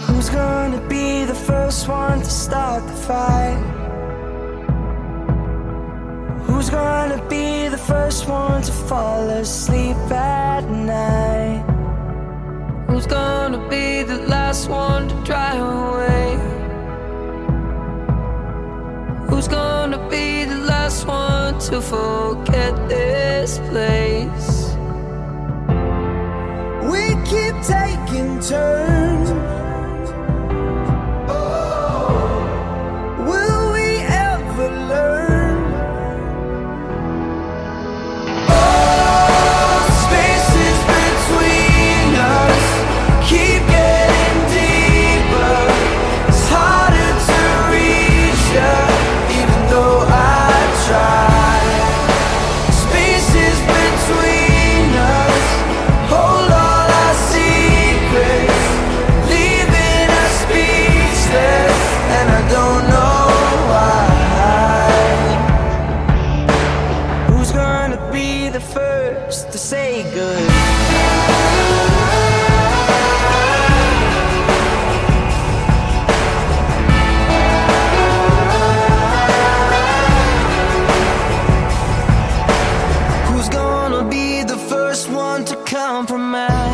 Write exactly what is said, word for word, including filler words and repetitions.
Who's gonna be the first one to start the fight? Who's gonna be the first one to fall asleep at night? Who's gonna be the last one to drive away? Who's gonna be the last one to forget this place? We keep taking turns. Will we ever learn? Oh, spaces between us keep getting deeper. It's harder to reach you, even though I try. Spaces between us hold all our secrets, leaving us speechless, and I don't know why. Who's gonna be the first to say goodbye? Who's gonna be the first one to compromise?